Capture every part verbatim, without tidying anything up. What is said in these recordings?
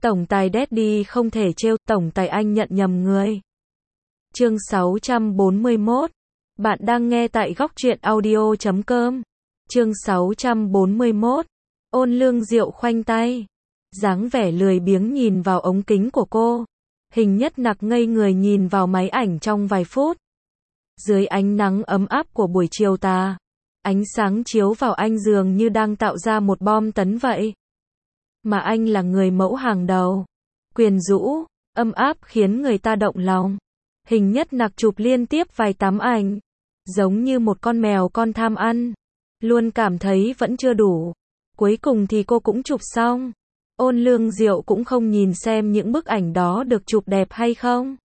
Tổng tài Daddy không thể trêu, tổng tài anh nhận nhầm người. Chương sáu trăm bốn mươi mốt. Bạn đang nghe tại góc truyện audio chấm com. Chương sáu trăm bốn mươi mốt. Ôn Lương Diệu khoanh tay, dáng vẻ lười biếng nhìn vào ống kính của cô. Hình Nhất Nặc ngây người nhìn vào máy ảnh trong vài phút. Dưới ánh nắng ấm áp của buổi chiều tà, ánh sáng chiếu vào anh dường như đang tạo ra một bom tấn vậy. Mà anh là người mẫu hàng đầu, quyến rũ, âm áp khiến người ta động lòng. Hình Nhất Nặc chụp liên tiếp vài tấm ảnh, giống như một con mèo con tham ăn, luôn cảm thấy vẫn chưa đủ. Cuối cùng thì cô cũng chụp xong. Ôn Lương Diệu cũng không nhìn xem những bức ảnh đó được chụp đẹp hay không.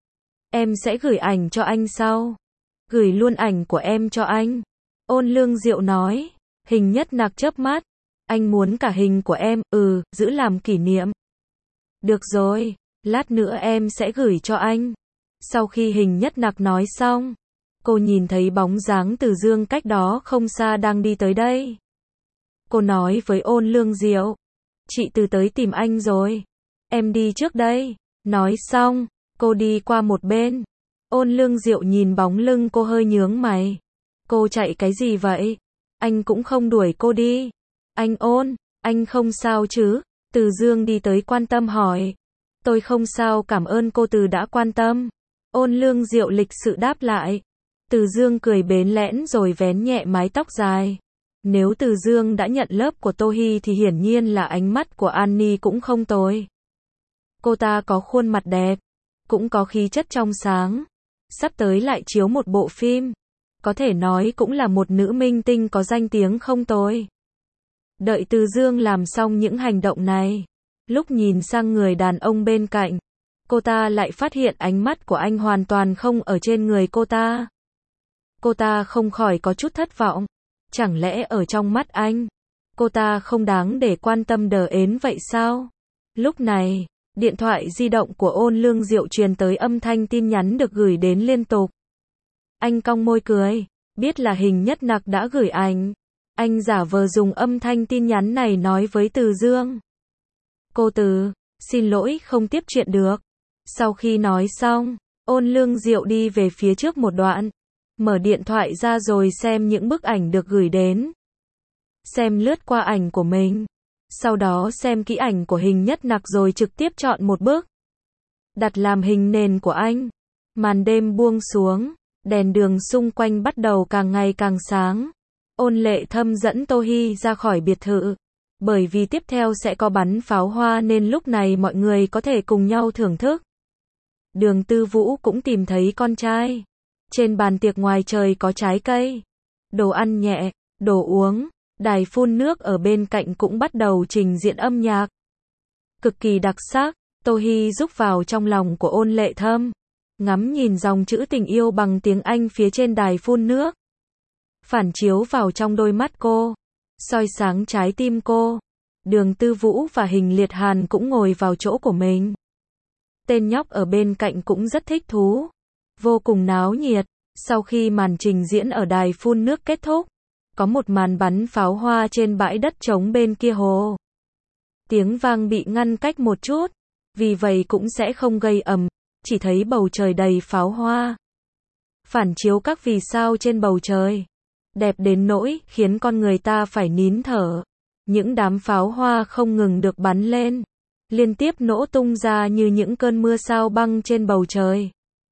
Em sẽ gửi ảnh cho anh sau. Gửi luôn ảnh của em cho anh. Ôn Lương Diệu nói. Hình Nhất Nặc chớp mắt. Anh muốn cả hình của em, ừ, giữ làm kỷ niệm. Được rồi, lát nữa em sẽ gửi cho anh. Sau khi Hình Nhất Nặc nói xong, cô nhìn thấy bóng dáng Từ Dương cách đó không xa đang đi tới đây. Cô nói với Ôn Lương Diệu, chị Từ tới tìm anh rồi. Em đi trước đây. Nói xong, cô đi qua một bên. Ôn Lương Diệu nhìn bóng lưng cô hơi nhướng mày. Cô chạy cái gì vậy? Anh cũng không đuổi cô đi. Anh Ôn, anh không sao chứ? Từ Dương đi tới quan tâm hỏi. Tôi không sao, cảm ơn cô Từ đã quan tâm. Ôn Lương Diệu lịch sự đáp lại. Từ Dương cười bến lẽn rồi vén nhẹ mái tóc dài. Nếu Từ Dương đã nhận lớp của Tô Hi thì hiển nhiên là ánh mắt của Annie cũng không tồi. Cô ta có khuôn mặt đẹp, cũng có khí chất trong sáng. Sắp tới lại chiếu một bộ phim, có thể nói cũng là một nữ minh tinh có danh tiếng không tồi. Đợi Từ Dương làm xong những hành động này, lúc nhìn sang người đàn ông bên cạnh, cô ta lại phát hiện ánh mắt của anh hoàn toàn không ở trên người cô ta. Cô ta không khỏi có chút thất vọng. Chẳng lẽ ở trong mắt anh, cô ta không đáng để quan tâm đờ ến vậy sao? Lúc này, điện thoại di động của Ôn Lương Diệu truyền tới âm thanh tin nhắn được gửi đến liên tục. Anh cong môi cười, biết là Hình Nhất Nặc đã gửi ảnh. Anh giả vờ dùng âm thanh tin nhắn này nói với Từ Dương. Cô Từ, xin lỗi không tiếp chuyện được. Sau khi nói xong, Ôn Lương Diệu đi về phía trước một đoạn. Mở điện thoại ra rồi xem những bức ảnh được gửi đến. Xem lướt qua ảnh của mình. Sau đó xem kỹ ảnh của Hình Nhất Nặc rồi trực tiếp chọn một bức. Đặt làm hình nền của anh. Màn đêm buông xuống. Đèn đường xung quanh bắt đầu càng ngày càng sáng. Ôn Lệ Thâm dẫn Tô Hi ra khỏi biệt thự. Bởi vì tiếp theo sẽ có bắn pháo hoa nên lúc này mọi người có thể cùng nhau thưởng thức. Đường Tư Vũ cũng tìm thấy con trai. Trên bàn tiệc ngoài trời có trái cây, đồ ăn nhẹ, đồ uống, đài phun nước ở bên cạnh cũng bắt đầu trình diễn âm nhạc. Cực kỳ đặc sắc, Tô Hi rúc vào trong lòng của Ôn Lệ Thâm, ngắm nhìn dòng chữ tình yêu bằng tiếng Anh phía trên đài phun nước. Phản chiếu vào trong đôi mắt cô, soi sáng trái tim cô. Đường Tư Vũ và Hình Liệt Hàn cũng ngồi vào chỗ của mình. Tên nhóc ở bên cạnh cũng rất thích thú. Vô cùng náo nhiệt. Sau khi màn trình diễn ở đài phun nước kết thúc, có một màn bắn pháo hoa trên bãi đất trống bên kia hồ. Tiếng vang bị ngăn cách một chút, vì vậy cũng sẽ không gây ầm, chỉ thấy bầu trời đầy pháo hoa. Phản chiếu các vì sao trên bầu trời, đẹp đến nỗi khiến con người ta phải nín thở. Những đám pháo hoa không ngừng được bắn lên, liên tiếp nổ tung ra như những cơn mưa sao băng trên bầu trời.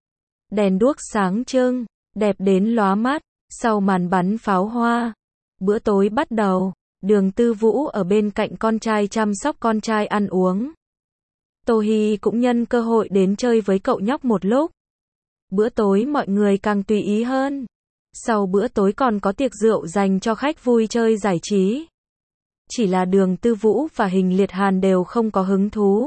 Đèn đuốc sáng trưng, đẹp đến lóa mắt. Sau màn bắn pháo hoa, bữa tối bắt đầu. Đường Tư Vũ ở bên cạnh con trai chăm sóc con trai ăn uống. Tô Hi cũng nhân cơ hội đến chơi với cậu nhóc một lúc. Bữa tối mọi người càng tùy ý hơn. Sau bữa tối còn có tiệc rượu dành cho khách vui chơi giải trí. Chỉ là Đường Tư Vũ và Hình Liệt Hàn đều không có hứng thú.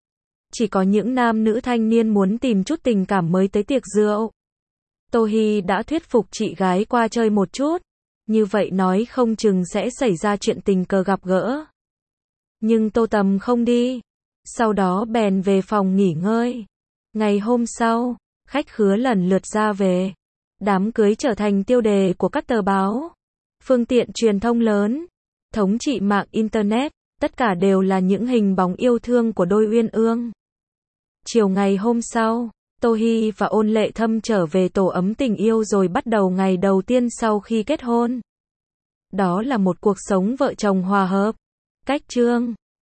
Chỉ có những nam nữ thanh niên muốn tìm chút tình cảm mới tới tiệc rượu. Tô Hi đã thuyết phục chị gái qua chơi một chút. Như vậy nói không chừng sẽ xảy ra chuyện tình cờ gặp gỡ. Nhưng Tô Tầm không đi. Sau đó bèn về phòng nghỉ ngơi. Ngày hôm sau, khách khứa lần lượt ra về. Đám cưới trở thành tiêu đề của các tờ báo, phương tiện truyền thông lớn, thống trị mạng Internet. Tất cả đều là những hình bóng yêu thương của đôi uyên ương. Chiều ngày hôm sau, Tô Hi và Ôn Lệ Thâm trở về tổ ấm tình yêu rồi bắt đầu ngày đầu tiên sau khi kết hôn. Đó là một cuộc sống vợ chồng hòa hợp. Cách chương